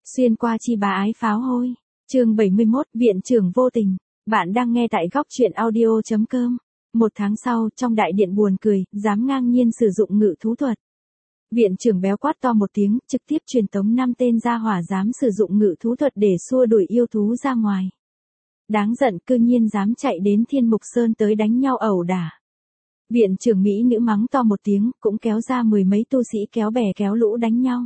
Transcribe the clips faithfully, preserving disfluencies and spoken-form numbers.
Xuyên qua chi bá ái pháo hôi. Chương bảy mươi mốt, Viện trưởng vô tình. Bạn đang nghe tại góc truyện audio chấm com. Một tháng sau, trong đại điện buồn cười, dám ngang nhiên sử dụng ngự thú thuật. Viện trưởng béo quát to một tiếng, trực tiếp truyền tống năm tên gia hỏa dám sử dụng ngự thú thuật để xua đuổi yêu thú ra ngoài. Đáng giận, cư nhiên dám chạy đến Thiên Mục Sơn tới đánh nhau ẩu đả. Viện trưởng Mỹ nữ mắng to một tiếng, cũng kéo ra mười mấy tu sĩ kéo bè kéo lũ đánh nhau.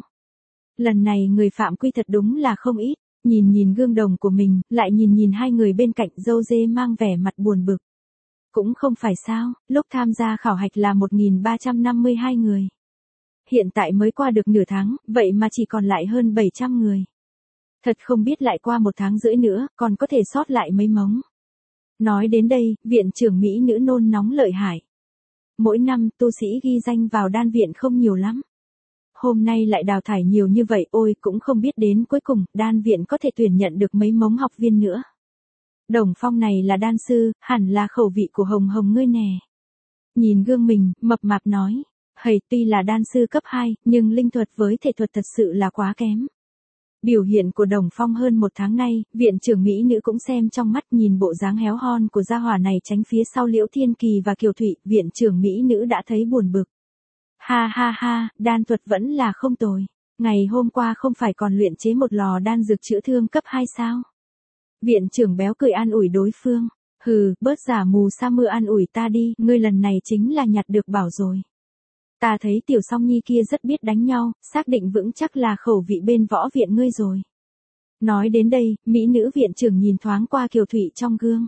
Lần này người phạm quy thật đúng là không ít, nhìn nhìn gương đồng của mình, lại nhìn nhìn hai người bên cạnh dâu dê mang vẻ mặt buồn bực. Cũng không phải sao, lúc tham gia khảo hạch là một nghìn ba trăm năm mươi hai người. Hiện tại mới qua được nửa tháng, vậy mà chỉ còn lại hơn bảy trăm người. Thật không biết lại qua một tháng rưỡi nữa, còn có thể sót lại mấy mống. Nói đến đây, viện trưởng Mỹ nữ nôn nóng lợi hại. Mỗi năm, tu sĩ ghi danh vào đan viện không nhiều lắm. Hôm nay lại đào thải nhiều như vậy, ôi cũng không biết đến cuối cùng, đan viện có thể tuyển nhận được mấy mống học viên nữa. Đồng Phong này là đan sư, hẳn là khẩu vị của Hồng Hồng ngươi nè. Nhìn gương mình, mập mạp nói, hầy tuy là đan sư cấp hai, nhưng linh thuật với thể thuật thật sự là quá kém. Biểu hiện của Đồng Phong hơn một tháng nay, viện trưởng Mỹ nữ cũng xem trong mắt, nhìn bộ dáng héo hon của gia hỏa này tránh phía sau Liễu Thiên Kỳ và Kiều Thụy, viện trưởng Mỹ nữ đã thấy buồn bực. Ha ha ha, đan thuật vẫn là không tồi. Ngày hôm qua không phải còn luyện chế một lò đan dược chữa thương cấp hai sao? Viện trưởng béo cười an ủi đối phương. Hừ, bớt giả mù sa mưa an ủi ta đi, ngươi lần này chính là nhặt được bảo rồi. Ta thấy tiểu song nhi kia rất biết đánh nhau, xác định vững chắc là khẩu vị bên võ viện ngươi rồi. Nói đến đây, Mỹ nữ viện trưởng nhìn thoáng qua Kiều Thụy trong gương.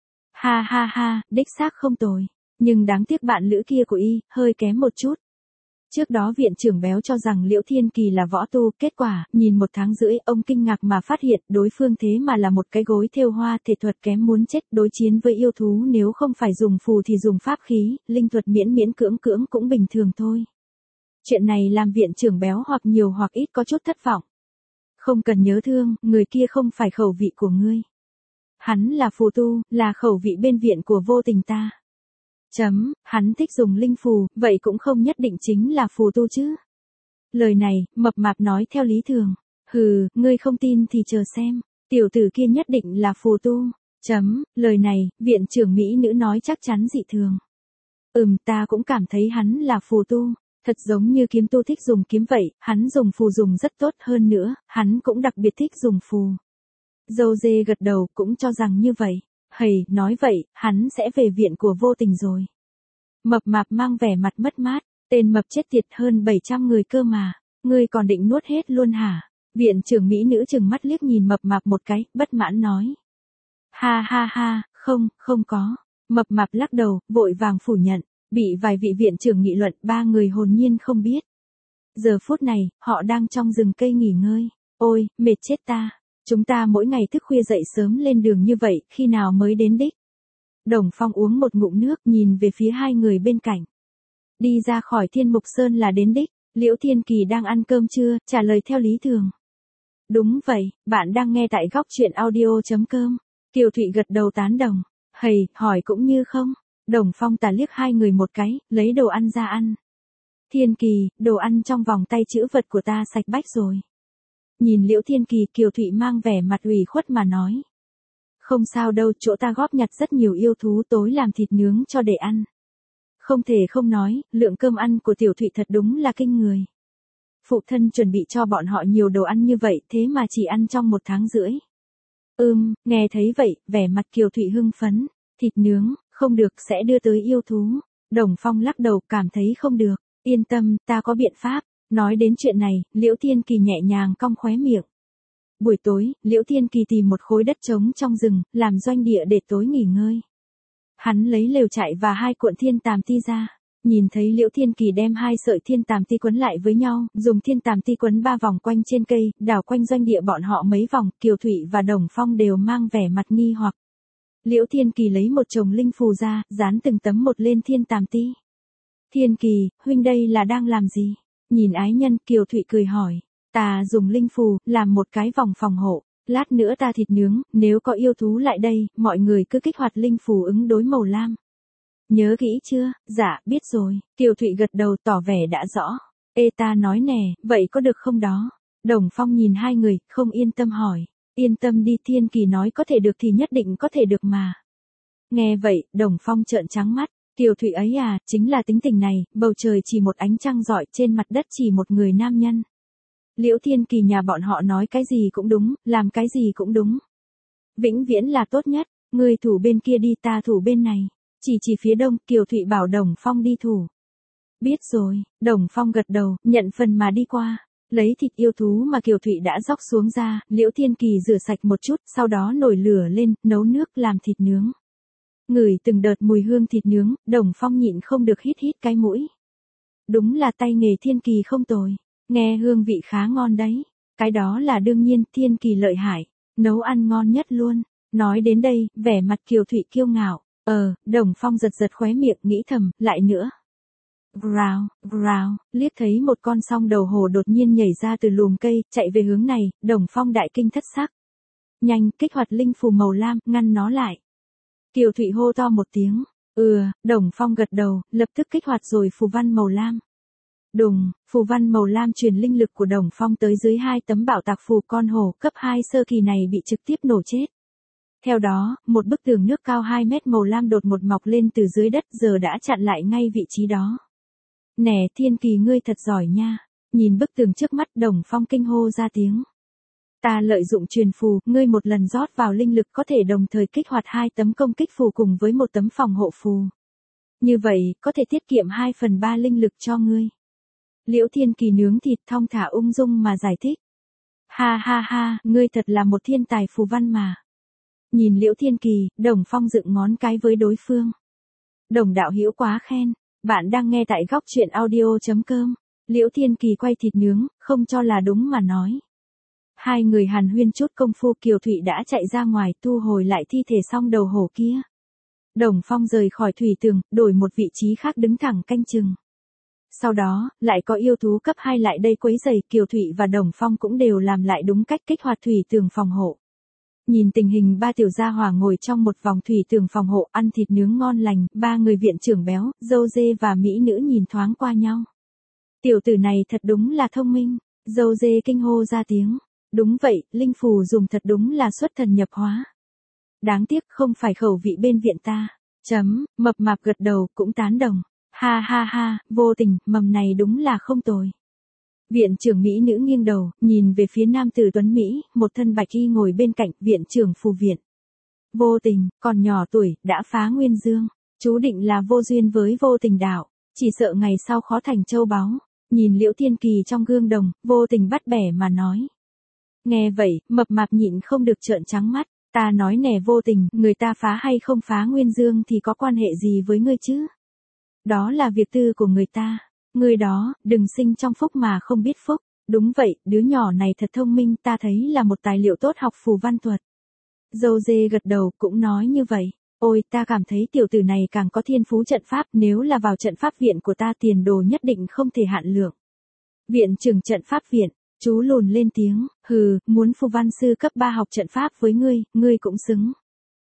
Ha ha ha, đích xác không tồi. Nhưng đáng tiếc bạn lữ kia của y, hơi kém một chút. Trước đó viện trưởng béo cho rằng Liễu Thiên Kỳ là võ tu, kết quả, nhìn một tháng rưỡi, ông kinh ngạc mà phát hiện đối phương thế mà là một cái gối thêu hoa, thể thuật kém muốn chết, đối chiến với yêu thú nếu không phải dùng phù thì dùng pháp khí, linh thuật miễn miễn cưỡng cưỡng cũng bình thường thôi. Chuyện này làm viện trưởng béo hoặc nhiều hoặc ít có chút thất vọng. Không cần nhớ thương, người kia không phải khẩu vị của ngươi. Hắn là phù tu, là khẩu vị bên viện của vô tình ta. Chấm, hắn thích dùng linh phù, vậy cũng không nhất định chính là phù tu chứ. Lời này, mập mạp nói theo lý thường. Hừ, ngươi không tin thì chờ xem, tiểu tử kia nhất định là phù tu. Chấm, lời này, viện trưởng Mỹ nữ nói chắc chắn dị thường. Ừm, ta cũng cảm thấy hắn là phù tu. Thật giống như kiếm tu thích dùng kiếm vậy, hắn dùng phù dùng rất tốt hơn nữa, hắn cũng đặc biệt thích dùng phù. Dâu dê gật đầu cũng cho rằng như vậy. Hầy, nói vậy, hắn sẽ về viện của vô tình rồi. Mập mạp mang vẻ mặt mất mát, tên mập chết tiệt hơn bảy trăm người cơ mà, ngươi còn định nuốt hết luôn hả? Viện trưởng Mỹ nữ trừng mắt liếc nhìn mập mạp một cái, bất mãn nói. Ha ha ha, không, không có. Mập mạp lắc đầu, vội vàng phủ nhận, bị vài vị viện trưởng nghị luận, ba người hồn nhiên không biết. Giờ phút này, họ đang trong rừng cây nghỉ ngơi, ôi, mệt chết ta. Chúng ta mỗi ngày thức khuya dậy sớm lên đường như vậy, khi nào mới đến đích? Đồng Phong uống một ngụm nước nhìn về phía hai người bên cạnh. Đi ra khỏi Thiên Mục Sơn là đến đích, Liễu Thiên Kỳ đang ăn cơm trưa, trả lời theo lý thường. Đúng vậy, bạn đang nghe tại góc truyện audio chấm com. Kiều Thụy gật đầu tán đồng. Hầy, hỏi cũng như không. Đồng Phong tà liếc hai người một cái, lấy đồ ăn ra ăn. Thiên Kỳ, đồ ăn trong vòng tay chữ vật của ta sạch bách rồi. Nhìn Liễu Thiên Kỳ, Kiều Thụy mang vẻ mặt ủy khuất mà nói. Không sao đâu, chỗ ta góp nhặt rất nhiều yêu thú, tối làm thịt nướng cho để ăn. Không thể không nói, lượng cơm ăn của Tiểu Thụy thật đúng là kinh người. Phụ thân chuẩn bị cho bọn họ nhiều đồ ăn như vậy, thế mà chỉ ăn trong một tháng rưỡi. Ừm, nghe thấy vậy, vẻ mặt Kiều Thụy hưng phấn. Thịt nướng, không được, sẽ đưa tới yêu thú. Đồng Phong lắc đầu, cảm thấy không được. Yên tâm, ta có biện pháp. Nói đến chuyện này, Liễu Thiên Kỳ nhẹ nhàng cong khóe miệng. Buổi tối, Liễu Thiên Kỳ tìm một khối đất trống trong rừng, làm doanh địa để tối nghỉ ngơi. Hắn lấy lều trại và hai cuộn thiên tàm ti ra. Nhìn thấy Liễu Thiên Kỳ đem hai sợi thiên tàm ti quấn lại với nhau, dùng thiên tàm ti quấn ba vòng quanh trên cây, đảo quanh doanh địa bọn họ mấy vòng, Kiều Thụy và Đồng Phong đều mang vẻ mặt nghi hoặc. Liễu Thiên Kỳ lấy một chồng linh phù ra, dán từng tấm một lên thiên tàm ti. Thiên Kỳ, huynh đây là đang làm gì? Nhìn ái nhân, Kiều Thụy cười hỏi. Ta dùng linh phù, làm một cái vòng phòng hộ. Lát nữa ta thịt nướng, nếu có yêu thú lại đây, mọi người cứ kích hoạt linh phù ứng đối màu lam. Nhớ kỹ chưa? Dạ, biết rồi. Kiều Thụy gật đầu tỏ vẻ đã rõ. Ê ta nói nè, vậy có được không đó? Đồng Phong nhìn hai người, không yên tâm hỏi. Yên tâm đi, Thiên Kỳ nói có thể được thì nhất định có thể được mà. Nghe vậy, Đồng Phong trợn trắng mắt. Kiều Thụy ấy à, chính là tính tình này, bầu trời chỉ một ánh trăng rọi, trên mặt đất chỉ một người nam nhân. Liễu Thiên Kỳ nhà bọn họ nói cái gì cũng đúng, làm cái gì cũng đúng. Vĩnh viễn là tốt nhất, ngươi thủ bên kia đi, ta thủ bên này. Chỉ chỉ phía đông, Kiều Thụy bảo Đồng Phong đi thủ. Biết rồi, Đồng Phong gật đầu, nhận phần mà đi qua. Lấy thịt yêu thú mà Kiều Thụy đã róc xuống ra, Liễu Thiên Kỳ rửa sạch một chút, sau đó nổi lửa lên, nấu nước làm thịt nướng. Ngửi từng đợt mùi hương thịt nướng, Đồng Phong nhịn không được hít hít cái mũi. Đúng là tay nghề Thiên Kỳ không tồi, nghe hương vị khá ngon đấy. Cái đó là đương nhiên, Thiên Kỳ lợi hại, nấu ăn ngon nhất luôn. Nói đến đây, vẻ mặt Kiều Thụy kiêu ngạo. Ờ, Đồng Phong giật giật khóe miệng, nghĩ thầm, lại nữa. Rào, rào, liếc thấy một con song đầu hổ đột nhiên nhảy ra từ lùm cây, chạy về hướng này, Đồng Phong đại kinh thất sắc. Nhanh, kích hoạt linh phù màu lam, ngăn nó lại. Kiều Thụy hô to một tiếng. Ừ, Đồng Phong gật đầu, lập tức kích hoạt rồi phù văn màu lam. Đùng, phù văn màu lam truyền linh lực của Đồng Phong tới dưới hai tấm bảo tạc phù, con hổ cấp hai sơ kỳ này bị trực tiếp nổ chết. Theo đó, một bức tường nước cao hai mét màu lam đột một mọc lên từ dưới đất, giờ đã chặn lại ngay vị trí đó. Nè, Thiên Kỳ ngươi thật giỏi nha. Nhìn bức tường trước mắt, Đồng Phong kinh hô ra tiếng. Ta lợi dụng truyền phù, ngươi một lần rót vào linh lực có thể đồng thời kích hoạt hai tấm công kích phù cùng với một tấm phòng hộ phù. Như vậy, có thể tiết kiệm hai phần ba linh lực cho ngươi. Liễu Thiên Kỳ nướng thịt thong thả ung dung mà giải thích. Ha ha ha, ngươi thật là một thiên tài phù văn mà. Nhìn Liễu Thiên Kỳ, Đồng Phong dựng ngón cái với đối phương. Đồng đạo hữu quá khen. Bạn đang nghe tại góc truyện audio chấm com. Liễu Thiên Kỳ quay thịt nướng, không cho là đúng mà nói. Hai người hàn huyên chút công phu, Kiều Thụy đã chạy ra ngoài thu hồi lại thi thể song đầu hổ kia. Đồng Phong rời khỏi thủy tường, đổi một vị trí khác đứng thẳng canh chừng. Sau đó, lại có yêu thú cấp hai lại đây quấy rầy, Kiều Thụy và Đồng Phong cũng đều làm lại đúng cách kích hoạt thủy tường phòng hộ. Nhìn tình hình ba tiểu gia hỏa ngồi trong một vòng thủy tường phòng hộ ăn thịt nướng ngon lành, ba người viện trưởng béo, dâu dê và mỹ nữ nhìn thoáng qua nhau. Tiểu tử này thật đúng là thông minh, dâu dê kinh hô ra tiếng. Đúng vậy, linh phù dùng thật đúng là xuất thần nhập hóa. Đáng tiếc không phải khẩu vị bên viện ta. Chấm, mập mạp gật đầu cũng tán đồng. Ha ha ha, vô tình, mầm này đúng là không tồi. Viện trưởng mỹ nữ nghiêng đầu, nhìn về phía nam tử tuấn Mỹ, một thân bạch y ngồi bên cạnh, viện trưởng phù viện. Vô tình, còn nhỏ tuổi, đã phá nguyên dương, chú định là vô duyên với vô tình đạo, chỉ sợ ngày sau khó thành châu báu. Nhìn Liễu Thiên Kỳ trong gương đồng, vô tình bắt bẻ mà nói. Nghe vậy, mập mạp nhịn không được trợn trắng mắt, ta nói nè vô tình, người ta phá hay không phá nguyên dương thì có quan hệ gì với ngươi chứ? Đó là việc tư của người ta. Người đó, đừng sinh trong phúc mà không biết phúc. Đúng vậy, đứa nhỏ này thật thông minh, ta thấy là một tài liệu tốt học phù văn thuật. Dâu dê gật đầu cũng nói như vậy. Ôi, ta cảm thấy tiểu tử này càng có thiên phú trận pháp, nếu là vào trận pháp viện của ta tiền đồ nhất định không thể hạn lượng. Viện trưởng trận pháp viện, chú lùn lên tiếng, hừ, muốn phù văn sư cấp ba học trận pháp với ngươi, ngươi cũng xứng.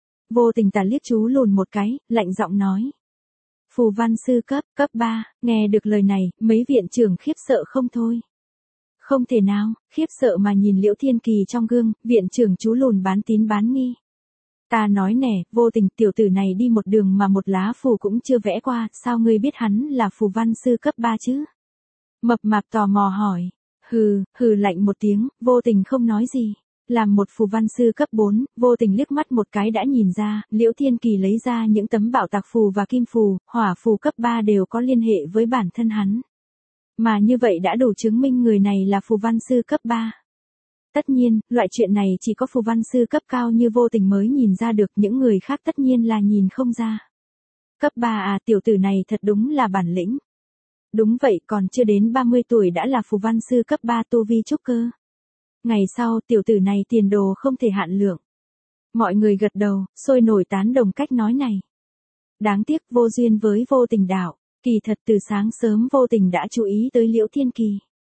Vô tình tà liếc chú lùn một cái, lạnh giọng nói. Phù văn sư cấp, cấp ba, nghe được lời này, mấy viện trưởng khiếp sợ không thôi. Không thể nào, khiếp sợ mà nhìn Liễu Thiên Kỳ trong gương, viện trưởng chú lùn bán tín bán nghi. Ta nói nè, vô tình tiểu tử này đi một đường mà một lá phù cũng chưa vẽ qua, sao ngươi biết hắn là phù văn sư cấp ba chứ? Mập mạp tò mò hỏi. Hừ, hừ lạnh một tiếng, vô tình không nói gì. Làm một phù văn sư cấp bốn, vô tình liếc mắt một cái đã nhìn ra, Liễu Thiên Kỳ lấy ra những tấm bảo tạc phù và kim phù, hỏa phù cấp ba đều có liên hệ với bản thân hắn. Mà như vậy đã đủ chứng minh người này là phù văn sư cấp ba. Tất nhiên, loại chuyện này chỉ có phù văn sư cấp cao như vô tình mới nhìn ra được, những người khác tất nhiên là nhìn không ra. Cấp ba à, tiểu tử này thật đúng là bản lĩnh. Đúng vậy, còn chưa đến ba mươi tuổi đã là phù văn sư cấp ba tu vi trúc cơ. Ngày sau, tiểu tử này tiền đồ không thể hạn lượng. Mọi người gật đầu, sôi nổi tán đồng cách nói này. Đáng tiếc vô duyên với vô tình đạo, kỳ thật từ sáng sớm vô tình đã chú ý tới Liễu Thiên Kỳ.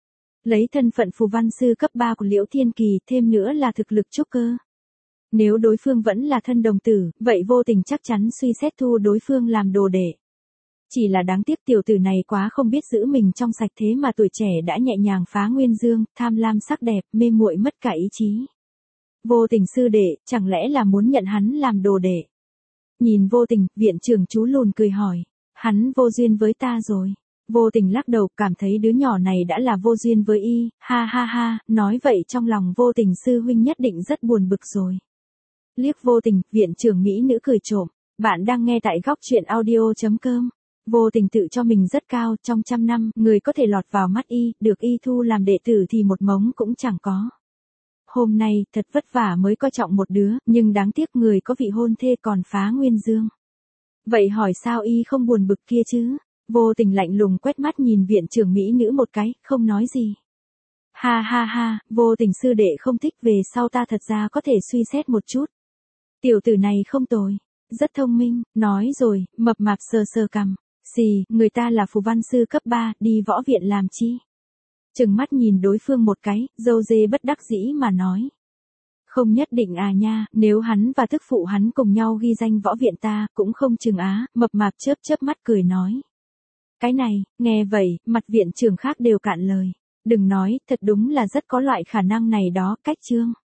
Lấy thân phận phù văn sư cấp ba của Liễu Thiên Kỳ, thêm nữa là thực lực trúc cơ. Nếu đối phương vẫn là thân đồng tử, vậy vô tình chắc chắn suy xét thu đối phương làm đồ đệ. Chỉ là đáng tiếc tiểu tử này quá không biết giữ mình trong sạch, thế mà tuổi trẻ đã nhẹ nhàng phá nguyên dương, tham lam sắc đẹp, mê muội mất cả ý chí. Vô Tình sư đệ, chẳng lẽ là muốn nhận hắn làm đồ đệ? Nhìn Vô Tình, viện trưởng chú lùn cười hỏi, hắn vô duyên với ta rồi. Vô Tình lắc đầu, cảm thấy đứa nhỏ này đã là vô duyên với y, ha ha ha, nói vậy trong lòng Vô Tình sư huynh nhất định rất buồn bực rồi. Liếc Vô Tình, viện trưởng mỹ nữ cười trộm, bạn đang nghe tại góc truyện audio.com. Vô Tình tự cho mình rất cao, trong trăm năm, người có thể lọt vào mắt y, được y thu làm đệ tử thì một mống cũng chẳng có. Hôm nay, thật vất vả mới coi trọng một đứa, nhưng đáng tiếc người có vị hôn thê còn phá nguyên dương. Vậy hỏi sao y không buồn bực kia chứ? Vô Tình lạnh lùng quét mắt nhìn viện trưởng mỹ nữ một cái, không nói gì. Ha ha ha, Vô Tình sư đệ không thích, về sau ta thật ra có thể suy xét một chút. Tiểu tử này không tồi, rất thông minh, nói rồi, mập mạp sờ sờ cằm. Gì, người ta là phù văn sư cấp ba, đi võ viện làm chi? Chừng mắt nhìn đối phương một cái, dâu dê bất đắc dĩ mà nói. Không nhất định à nha, nếu hắn và thức phụ hắn cùng nhau ghi danh võ viện ta, cũng không chừng á, mập mạp chớp chớp mắt cười nói. Cái này, nghe vậy, mặt viện trưởng khác đều cạn lời. Đừng nói, thật đúng là rất có loại khả năng này đó, cách chương.